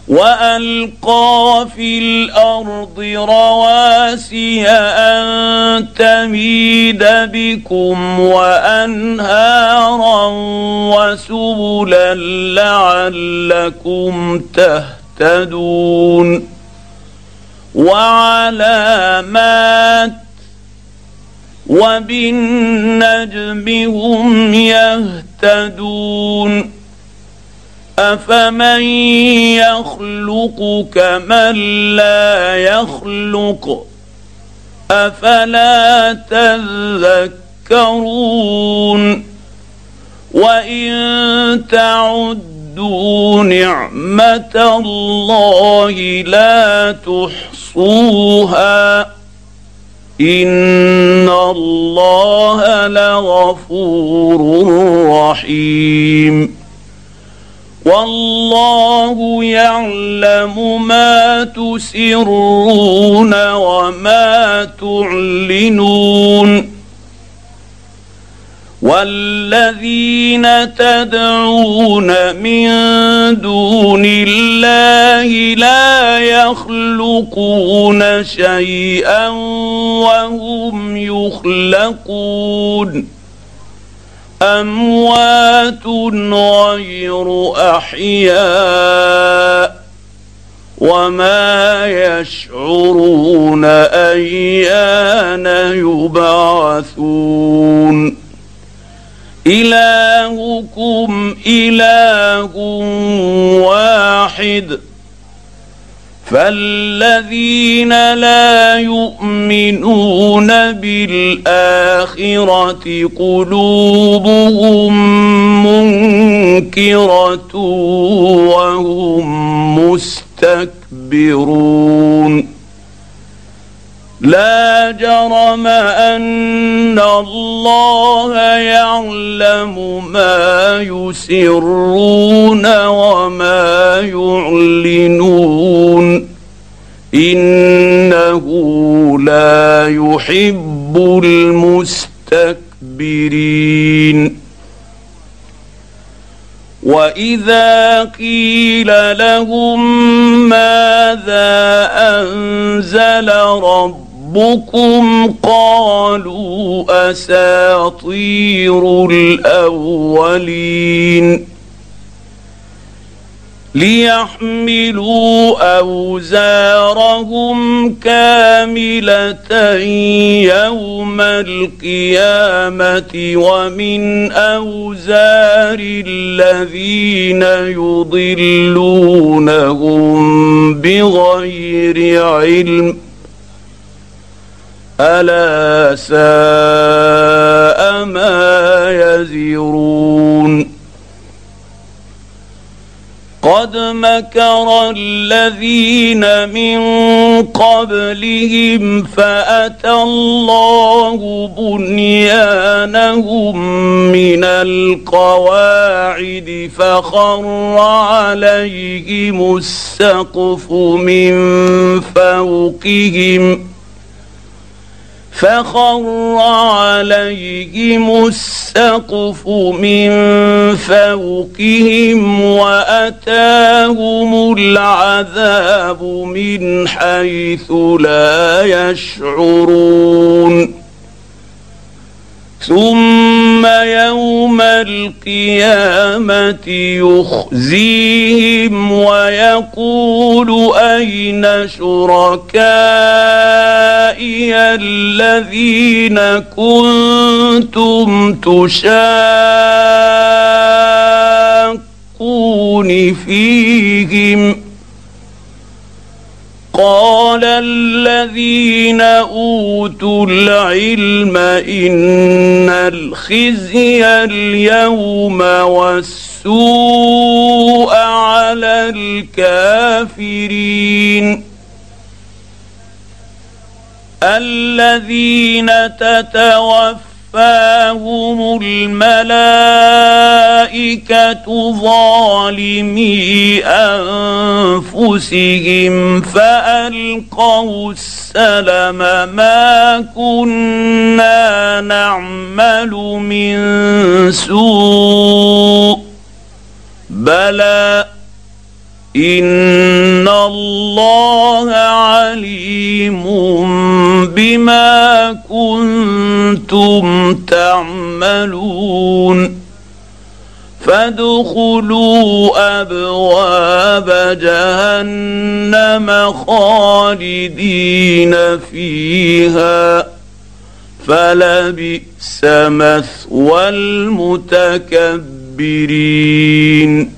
وألقى في الأرض رواسي أن تميد بكم وأنهارا وسبلا لعلكم تهتدون وعلامات وبالنجم هم يهتدون أفمن يخلق كمن لا يخلق أفلا تذكرون وإن تعدوا نعمة الله لا تحصوها إن الله لغفور رحيم والله يعلم ما تسرون وما تعلنون والذين تدعون من دون الله لا يخلقون شيئا وهم يخلقون أموات غير أحياء وما يشعرون أيان يبعثون إلهكم إله واحد فالذين لا يؤمنون بالآخرة قلوبهم منكرة وهم مستكبرون لا جرم أن الله يعلم ما يسرون وما يعلنون إنه لا يحب المستكبرين وإذا قيل لهم ماذا أنزل ربكم قالوا أساطير الأولين ليحملوا أوزارهم كاملة يوم القيامة ومن أوزار الذين يضلونهم بغير علم ألا ساء ما يزرون قد مكر الذين من قبلهم فأتى الله بنيانهم من القواعد فخر عليهم السقف من فوقهم وأتاهم العذاب من حيث لا يشعرون ثم يوم القيامة يخزيهم ويقول أين شركائي الذين كنتم تشاقون فيهم قال الذين أوتوا العلم إن الخزي اليوم والسوء على الكافرين الذين تتوفاهم الملائكة ظالمي أنفسهم فألقوا السلم ما كنا نعمل من سوء بلى ان الله عليم بما كنتم تعملون فادخلوا ابواب جهنم خالدين فيها فلبئس مثوى المتكبرين